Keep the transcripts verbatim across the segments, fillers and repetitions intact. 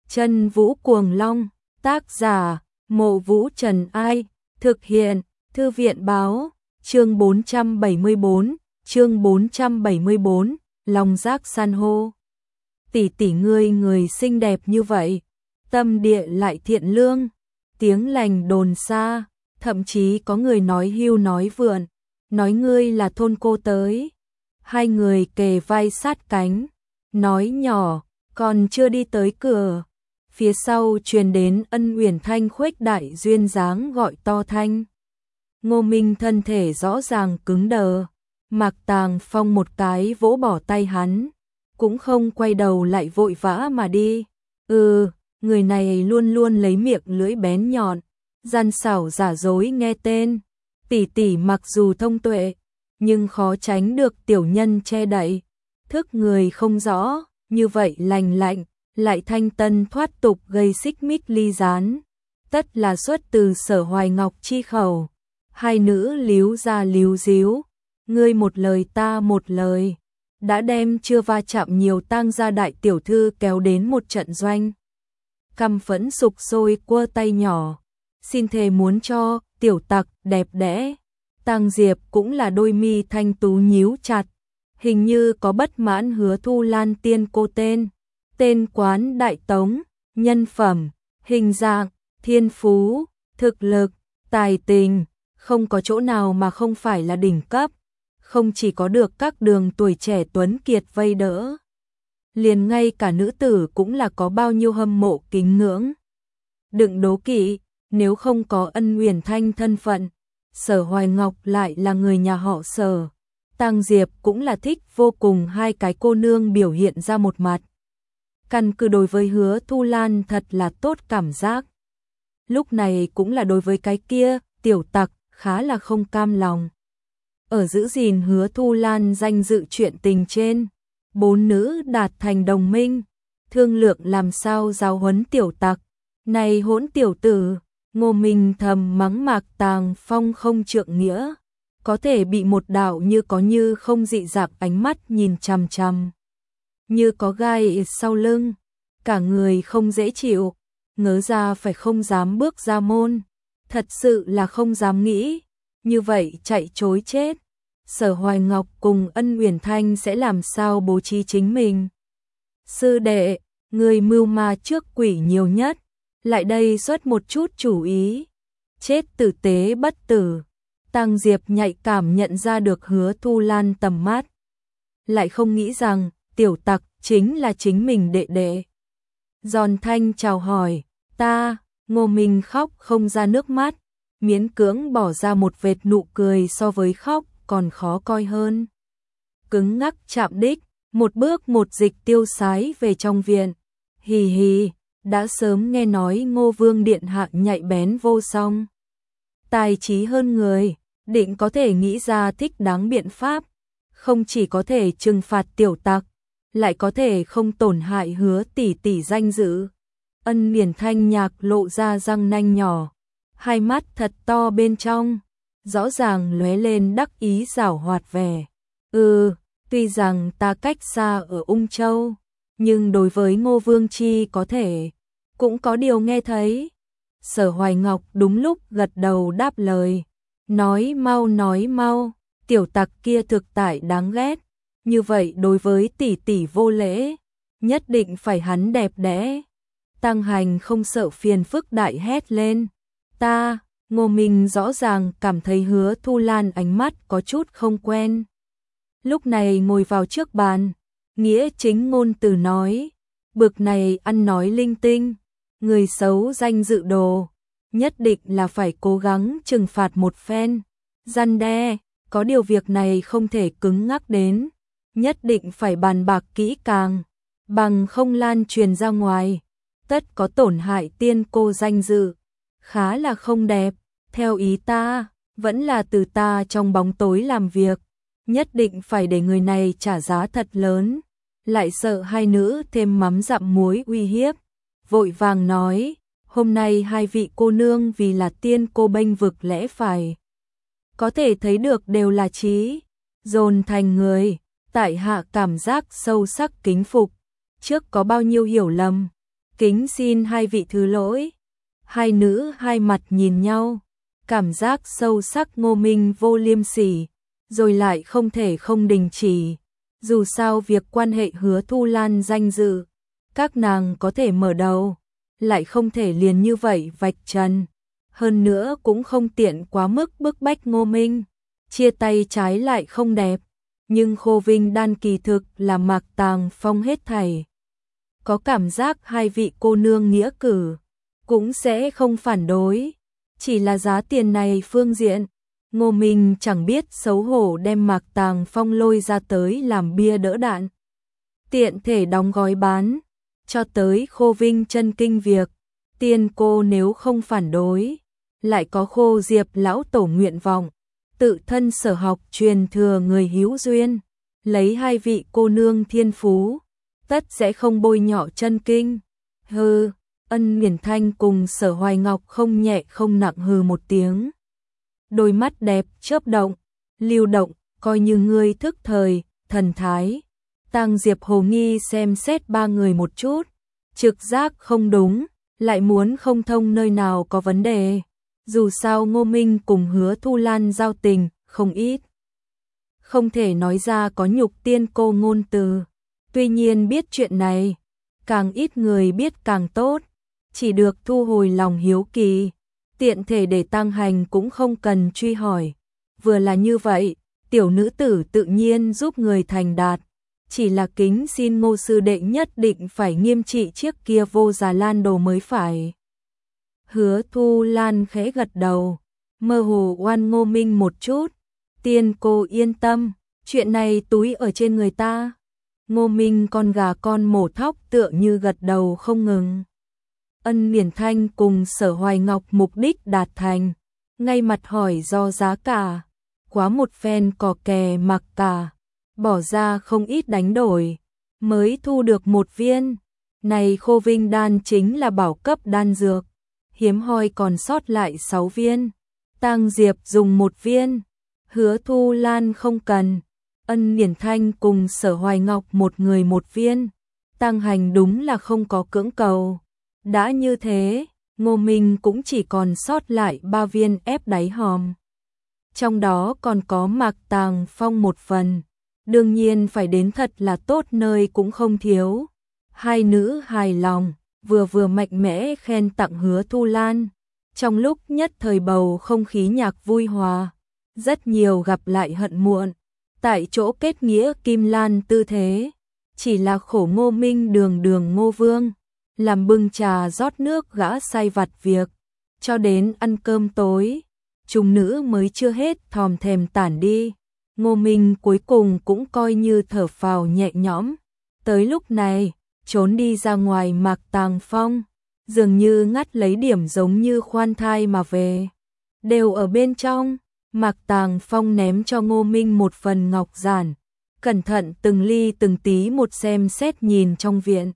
Chân Vũ Cuồng Long, tác giả, Mộ Vũ Trần Ai, thực hiện, Thư viện báo, chương bốn trăm bảy mươi bốn, chương bốn trăm bảy mươi bốn, Long Giác San hô. Tỷ tỷ ngươi người xinh đẹp như vậy, tâm địa lại thiện lương, tiếng lành đồn xa, thậm chí có người nói hưu nói vượn, nói ngươi là thôn cô tới. Hai người kề vai sát cánh, nói nhỏ, còn chưa đi tới cửa. Phía sau truyền đến Ân Uyển Thanh khuếch đại duyên dáng gọi to thanh. Ngô Minh thân thể rõ ràng cứng đờ, Mạc Tàng Phong một cái vỗ bỏ tay hắn, cũng không quay đầu lại vội vã mà đi. Ừ, người này luôn luôn lấy miệng lưỡi bén nhọn, gian xảo giả dối nghe tên. Tỷ tỷ mặc dù thông tuệ, nhưng khó tránh được tiểu nhân che đậy, thức người không rõ, như vậy lành lạnh, lại thanh tân thoát tục gây xích mích ly gián. Tất là xuất từ Sở Hoài Ngọc chi khẩu. Hai nữ líu ra líu díu, ngươi một lời ta một lời, đã đem chưa va chạm nhiều tang gia đại tiểu thư kéo đến một trận doanh. Căm phẫn sục sôi quơ tay nhỏ, xin thề muốn cho tiểu tặc đẹp đẽ. Tang Diệp cũng là đôi mi thanh tú nhíu chặt, hình như có bất mãn Hứa Thu Lan tiên cô tên, tên quán đại tống, nhân phẩm, hình dạng, thiên phú, thực lực, tài tình, không có chỗ nào mà không phải là đỉnh cấp, không chỉ có được các đường tuổi trẻ tuấn kiệt vây đỡ, liền ngay cả nữ tử cũng là có bao nhiêu hâm mộ kính ngưỡng. Đừng đố kỵ, nếu không có Ân Uyển Thanh thân phận, Sở Hoài Ngọc lại là người nhà họ Sở, Tang Diệp cũng là thích vô cùng hai cái cô nương biểu hiện ra một mặt. Căn cứ đối với Hứa Thu Lan thật là tốt cảm giác. Lúc này cũng là đối với cái kia, tiểu tặc, khá là không cam lòng. Ở giữ gìn Hứa Thu Lan danh dự chuyện tình trên, bốn nữ đạt thành đồng minh, thương lượng làm sao giáo huấn tiểu tặc. Này hỗn tiểu tử, Ngô Minh thầm mắng Mạc Tàng Phong không trượng nghĩa, có thể bị một đạo như có như không dị dạng ánh mắt nhìn chằm chằm, như có gai sau lưng, cả người không dễ chịu, ngớ ra phải không dám bước ra môn, thật sự là không dám nghĩ, như vậy chạy trối chết. Sở Hoài Ngọc cùng Ân Uyển Thanh sẽ làm sao bố trí chính mình? Sư đệ, người mưu ma trước quỷ nhiều nhất, lại đây xuất một chút chủ ý. Chết tử tế bất tử. Tang Diệp nhạy cảm nhận ra được Hứa Thu Lan tầm mắt, lại không nghĩ rằng tiểu tặc chính là chính mình đệ đệ. Giòn thanh chào hỏi, ta, Ngô Minh khóc không ra nước mắt, miễn cưỡng bỏ ra một vệt nụ cười so với khóc còn khó coi hơn. Cứng ngắc chạm đích, một bước một dịch tiêu sái về trong viện. Hì hì, đã sớm nghe nói Ngô Vương điện hạ nhạy bén vô song, tài trí hơn người, định có thể nghĩ ra thích đáng biện pháp, không chỉ có thể trừng phạt tiểu tặc, lại có thể không tổn hại Hứa tỷ tỷ danh dự. Ân Uyển Thanh nhạc lộ ra răng nanh nhỏ, hai mắt thật to bên trong, rõ ràng lóe lên đắc ý giảo hoạt vẻ. Ừ, tuy rằng ta cách xa ở Ung Châu, nhưng đối với Ngô Vương chi có thể, cũng có điều nghe thấy. Sở Hoài Ngọc đúng lúc gật đầu đáp lời, nói mau nói mau, tiểu tặc kia thực tại đáng ghét, như vậy đối với tỷ tỷ vô lễ, nhất định phải hắn đẹp đẽ. Tăng Hành không sợ phiền phức đại hét lên, ta, Ngô Minh rõ ràng cảm thấy Hứa Thu Lan ánh mắt có chút không quen. Lúc này ngồi vào trước bàn, nghĩa chính ngôn từ nói, bực này ăn nói linh tinh, người xấu danh dự đồ, nhất định là phải cố gắng trừng phạt một phen, răn đe, có điều việc này không thể cứng ngắc đến, nhất định phải bàn bạc kỹ càng, bằng không lan truyền ra ngoài, tất có tổn hại tiên cô danh dự, khá là không đẹp, theo ý ta, vẫn là từ ta trong bóng tối làm việc, nhất định phải để người này trả giá thật lớn, lại sợ hai nữ thêm mắm dặm muối uy hiếp, vội vàng nói, hôm nay hai vị cô nương vì là tiên cô bênh vực lẽ phải, có thể thấy được đều là trí, dồn thành người, tại hạ cảm giác sâu sắc kính phục, trước có bao nhiêu hiểu lầm, Kính xin hai vị thứ lỗi. Hai nữ hai mặt nhìn nhau, cảm giác sâu sắc Ngô Minh vô liêm sỉ, rồi lại không thể không đình chỉ. Dù sao việc quan hệ Hứa Thu Lan danh dự, các nàng có thể mở đầu, lại không thể liền như vậy vạch trần. Hơn nữa cũng không tiện quá mức bức bách Ngô Minh, chia tay trái lại không đẹp. Nhưng Khô Vinh Đan kỳ thực là Mạc Tàng Phong hết thảy. Có cảm giác hai vị cô nương nghĩa cử, cũng sẽ không phản đối. Chỉ là giá tiền này phương diện, Ngô Minh chẳng biết xấu hổ đem Mạc Tàng Phong lôi ra tới làm bia đỡ đạn. Tiện thể đóng gói bán, cho tới Khô Vinh chân kinh việc, tiên cô nếu không phản đối, lại có Khô Diệp lão tổ nguyện vọng, tự thân sở học truyền thừa người hữu duyên, lấy hai vị cô nương thiên phú, tất sẽ không bôi nhọ chân kinh. Hừ, Ân Nghiền Thanh cùng Sở Hoài Ngọc không nhẹ không nặng hừ một tiếng. Đôi mắt đẹp chớp động, lưu động, coi như ngươi thức thời, thần thái. Tang Diệp hồ nghi xem xét ba người một chút, trực giác không đúng, lại muốn không thông nơi nào có vấn đề. Dù sao Ngô Minh cùng Hứa Thu Lan giao tình, không ít. Không thể nói ra có nhục tiên cô ngôn từ. Tuy nhiên biết chuyện này, càng ít người biết càng tốt. Chỉ được thu hồi lòng hiếu kỳ, tiện thể để Tăng Hành cũng không cần truy hỏi. Vừa là như vậy, tiểu nữ tử tự nhiên giúp người thành đạt. Chỉ là kính xin Ngô sư đệ nhất định phải nghiêm trị chiếc kia vô già lan đồ mới phải. Hứa Thu Lan khẽ gật đầu, mơ hồ oan Ngô Minh một chút. Tiên cô yên tâm, chuyện này túi ở trên người ta. Ngô Minh con gà con mổ thóc tựa như gật đầu không ngừng. Ân Nghiền Thanh cùng Sở Hoài Ngọc mục đích đạt thành, ngay mặt hỏi do giá cả, quá một phen cò kè mặc cả, bỏ ra không ít đánh đổi, mới thu được một viên. Này Khô Vinh đan chính là bảo cấp đan dược, hiếm hoi còn sót lại sáu viên. Tang Diệp dùng một viên, Hứa Thu Lan không cần. Ân Nghiền Thanh cùng Sở Hoài Ngọc một người một viên. Tăng Hành đúng là không có cưỡng cầu. Đã như thế, Ngô Minh cũng chỉ còn sót lại ba viên ép đáy hòm. Trong đó còn có Mạc Tàng Phong một phần. Đương nhiên phải đến thật là tốt nơi cũng không thiếu. Hai nữ hài lòng, vừa vừa mạnh mẽ khen tặng Hứa Thu Lan. Trong lúc nhất thời bầu không khí nhạc vui hòa, rất nhiều gặp lại hận muộn. Tại chỗ kết nghĩa kim lan tư thế, chỉ là khổ Ngô Minh đường đường Ngô Vương, làm bưng trà rót nước gã sai vặt việc, cho đến ăn cơm tối, chúng nữ mới chưa hết thòm thèm tản đi. Ngô Minh cuối cùng cũng coi như thở phào nhẹ nhõm. Tới lúc này, trốn đi ra ngoài Mạc Tàng Phong, dường như ngắt lấy điểm giống như khoan thai mà về. Đều ở bên trong, Mạc Tàng Phong ném cho Ngô Minh một phần ngọc giản, cẩn thận từng ly từng tí một xem xét nhìn trong viện.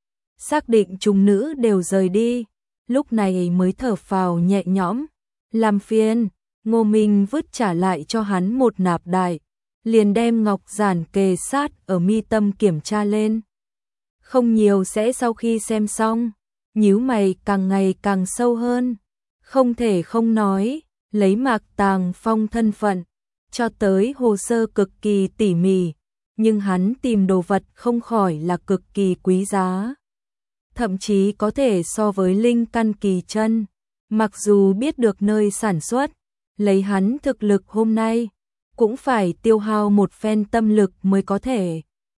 Xác định chúng nữ đều rời đi, lúc này mới thở phào nhẹ nhõm. Làm phiền, Ngô Minh vứt trả lại cho hắn một nạp đại, liền đem ngọc giản kề sát ở mi tâm kiểm tra lên. Không nhiều sẽ sau khi xem xong, nhíu mày càng ngày càng sâu hơn. Không thể không nói, lấy Mạc Tàng Phong thân phận, cho tới hồ sơ cực kỳ tỉ mỉ, nhưng hắn tìm đồ vật không khỏi là cực kỳ quý giá. Thậm chí có thể so với linh căn kỳ chân, mặc dù biết được nơi sản xuất, lấy hắn thực lực hôm nay, cũng phải tiêu hao một phen tâm lực mới có thể.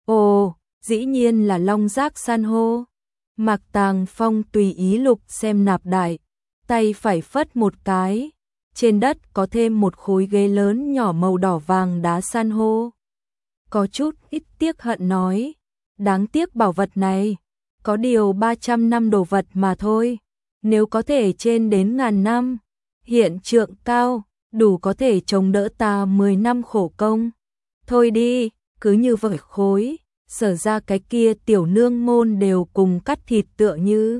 Ồ, dĩ nhiên là long giác san hô. Mạc Tàng Phong tùy ý lục xem nạp đại, tay phải phất một cái, trên đất có thêm một khối ghế lớn nhỏ màu đỏ vàng đá san hô. Có chút ít tiếc hận nói, đáng tiếc bảo vật này, có điều ba trăm năm đồ vật mà thôi, nếu có thể trên đến ngàn năm, hiện trượng cao, đủ có thể chống đỡ ta mười năm khổ công. Thôi đi, cứ như vậy khối, sở ra cái kia tiểu nương môn đều cùng cắt thịt tựa như.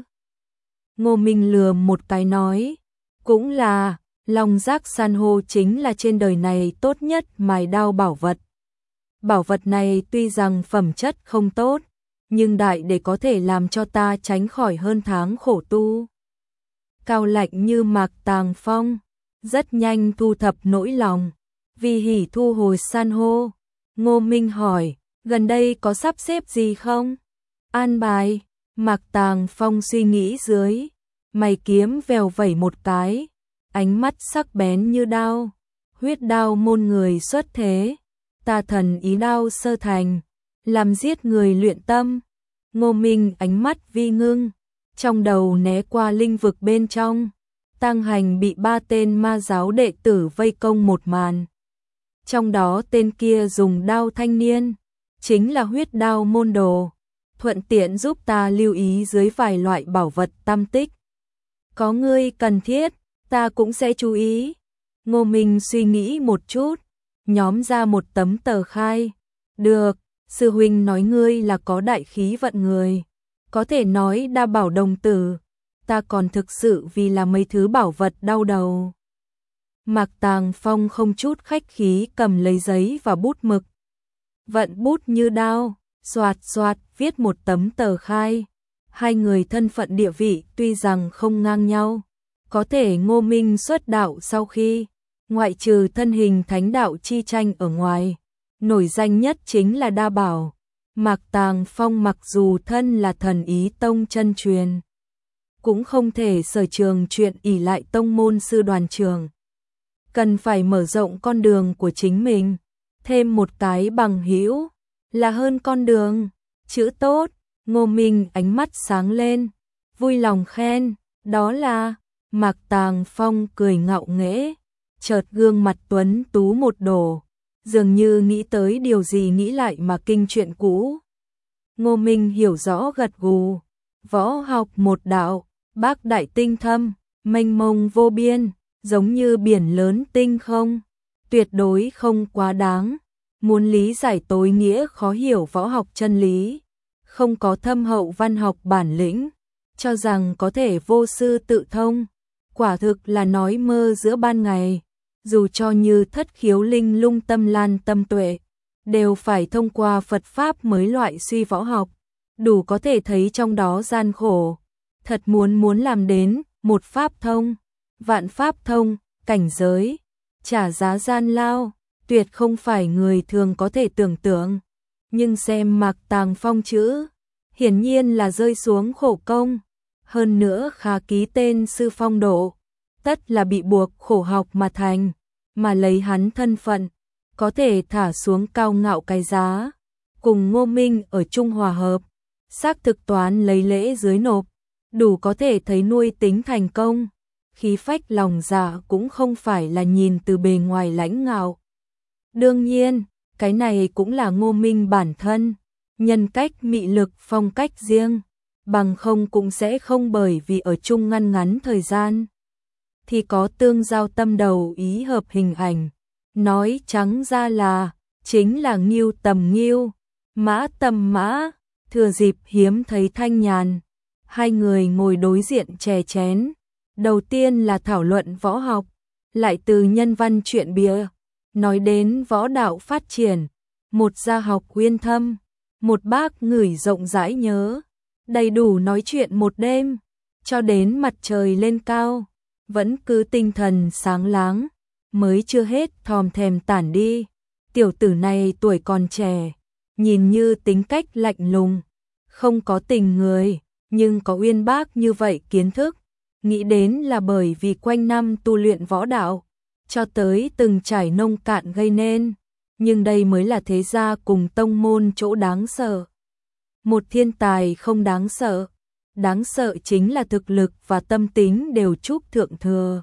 Ngô Minh lừa một cái nói, cũng là, long giác san hô chính là trên đời này tốt nhất mài đao bảo vật. Bảo vật này tuy rằng phẩm chất không tốt, nhưng đại để có thể làm cho ta tránh khỏi hơn tháng khổ tu. Cao lạnh như Mạc Tàng Phong, rất nhanh thu thập nỗi lòng, vì hỉ thu hồi san hô. Ngô Minh hỏi, gần đây có sắp xếp gì không? An bài, Mạc Tàng Phong suy nghĩ dưới, mày kiếm vèo vẩy một cái, ánh mắt sắc bén như đao, huyết đao môn người xuất thế, tà thần ý đao sơ thành, làm giết người luyện tâm. Ngô Minh ánh mắt vi ngưng, trong đầu né qua linh vực bên trong, Tăng Hành bị ba tên ma giáo đệ tử vây công một màn. Trong đó tên kia dùng đao thanh niên, chính là huyết đao môn đồ, thuận tiện giúp ta lưu ý dưới vài loại bảo vật tam tích. Có ngươi cần thiết, ta cũng sẽ chú ý. Ngô Minh suy nghĩ một chút, nhóm ra một tấm tờ khai. Được, sư huynh nói ngươi là có đại khí vận người, có thể nói đa bảo đồng tử, ta còn thực sự vì là mấy thứ bảo vật đau đầu. Mạc Tàng Phong không chút khách khí cầm lấy giấy và bút mực. Vận bút như đao, xoạt xoạt viết một tấm tờ khai. Hai người thân phận địa vị tuy rằng không ngang nhau, có thể Ngô Minh xuất đạo sau khi, ngoại trừ thân hình thánh đạo chi tranh ở ngoài, nổi danh nhất chính là đa bảo. Mạc Tàng Phong mặc dù thân là thần ý tông chân truyền, cũng không thể sở trường chuyện ỷ lại tông môn sư đoàn trường. Cần phải mở rộng con đường của chính mình, thêm một cái bằng hữu là hơn con đường. Chữ tốt, Ngô Minh ánh mắt sáng lên, vui lòng khen, đó là. Mạc Tàng Phong cười ngạo nghễ, chợt gương mặt tuấn tú một đổ, dường như nghĩ tới điều gì nghĩ lại mà kinh chuyện cũ. Ngô Minh hiểu rõ gật gù, võ học một đạo, bác đại tinh thâm, mênh mông vô biên, giống như biển lớn tinh không, tuyệt đối không quá đáng. Muốn lý giải tối nghĩa khó hiểu võ học chân lý, không có thâm hậu văn học bản lĩnh, cho rằng có thể vô sư tự thông, quả thực là nói mơ giữa ban ngày. Dù cho như thất khiếu linh lung tâm lan tâm tuệ, đều phải thông qua Phật Pháp mới loại suy võ học, đủ có thể thấy trong đó gian khổ. Thật muốn muốn làm đến một Pháp thông, vạn Pháp thông, cảnh giới, trả giá gian lao, tuyệt không phải người thường có thể tưởng tượng. Nhưng xem Mạc Tàng Phong chữ, hiển nhiên là rơi xuống khổ công, hơn nữa khá ký tên sư phong độ, tất là bị buộc khổ học mà thành, mà lấy hắn thân phận, có thể thả xuống cao ngạo cái giá, cùng Ngô Minh ở chung hòa hợp, xác thực toán lấy lễ dưới nộp, đủ có thể thấy nuôi tính thành công, khí phách lòng dạ cũng không phải là nhìn từ bề ngoài lãnh ngạo. Đương nhiên, cái này cũng là Ngô Minh bản thân, nhân cách mị lực phong cách riêng, bằng không cũng sẽ không bởi vì ở chung ngăn ngắn thời gian thì có tương giao tâm đầu ý hợp hình ảnh. Nói trắng ra là, chính là nghiêu tầm nghiêu, mã tầm mã, thừa dịp hiếm thấy thanh nhàn. Hai người ngồi đối diện chè chén, đầu tiên là thảo luận võ học, lại từ nhân văn chuyện bìa, nói đến võ đạo phát triển, một gia học uyên thâm, một bác ngửi rộng rãi nhớ, đầy đủ nói chuyện một đêm, cho đến mặt trời lên cao, vẫn cứ tinh thần sáng láng, mới chưa hết thòm thèm tản đi. Tiểu tử này tuổi còn trẻ, nhìn như tính cách lạnh lùng, không có tình người, nhưng có uyên bác như vậy kiến thức, nghĩ đến là bởi vì quanh năm tu luyện võ đạo, cho tới từng trải nông cạn gây nên, nhưng đây mới là thế gia cùng tông môn chỗ đáng sợ. Một thiên tài không đáng sợ, đáng sợ chính là thực lực và tâm tính đều chúc thượng thừa.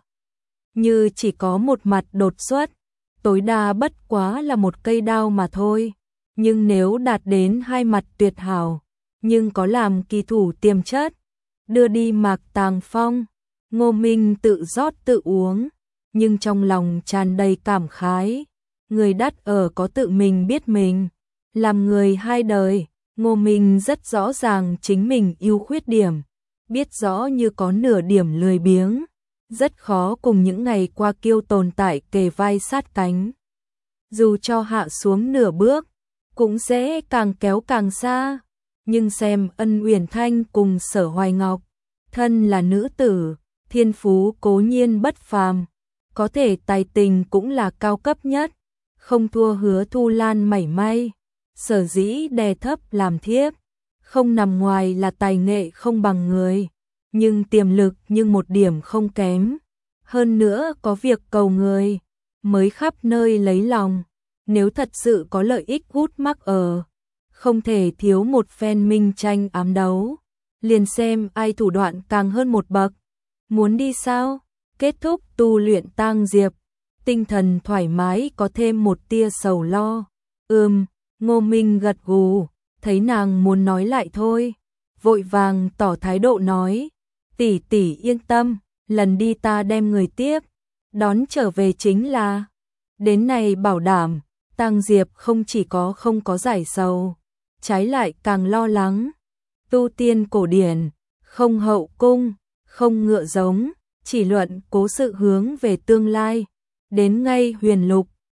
Như chỉ có một mặt đột xuất, tối đa bất quá là một cây đao mà thôi, nhưng nếu đạt đến hai mặt tuyệt hảo, nhưng có làm kỳ thủ tiềm chất, đưa đi Mạc Tàng Phong, Ngô Minh tự rót tự uống, nhưng trong lòng tràn đầy cảm khái, người đắt ở có tự mình biết mình, làm người hai đời. Ngô Minh rất rõ ràng chính mình ưu khuyết điểm, biết rõ như có nửa điểm lười biếng, rất khó cùng những ngày qua kiêu tồn tại kề vai sát cánh. Dù cho hạ xuống nửa bước, cũng sẽ càng kéo càng xa, Nhưng xem Ân Uyển Thanh cùng Sở Hoài Ngọc, thân là nữ tử, thiên phú cố nhiên bất phàm, có thể tài tình cũng là cao cấp nhất, không thua Hứa Thu Lan mảy may. Sở dĩ đè thấp làm thiếp, không nằm ngoài là tài nghệ không bằng người, nhưng tiềm lực nhưng một điểm không kém. Hơn nữa có việc cầu người, mới khắp nơi lấy lòng. Nếu thật sự có lợi ích hút mắc ở, không thể thiếu một phen minh tranh ám đấu. Liền xem ai thủ đoạn càng hơn một bậc. Muốn đi sao? Kết thúc tu luyện Tang Diệp, tinh thần thoải mái có thêm một tia sầu lo. Ừm, Ngô Minh gật gù, thấy nàng muốn nói lại thôi, vội vàng tỏ thái độ nói, tỷ tỷ yên tâm, lần đi ta đem người tiếp, đón trở về chính là. Đến này bảo đảm, Tang Diệp không chỉ có không có giải sầu, trái lại càng lo lắng. Tu tiên cổ điển, không hậu cung, không ngựa giống, chỉ luận cố sự hướng về tương lai. Đến ngay huyền lục,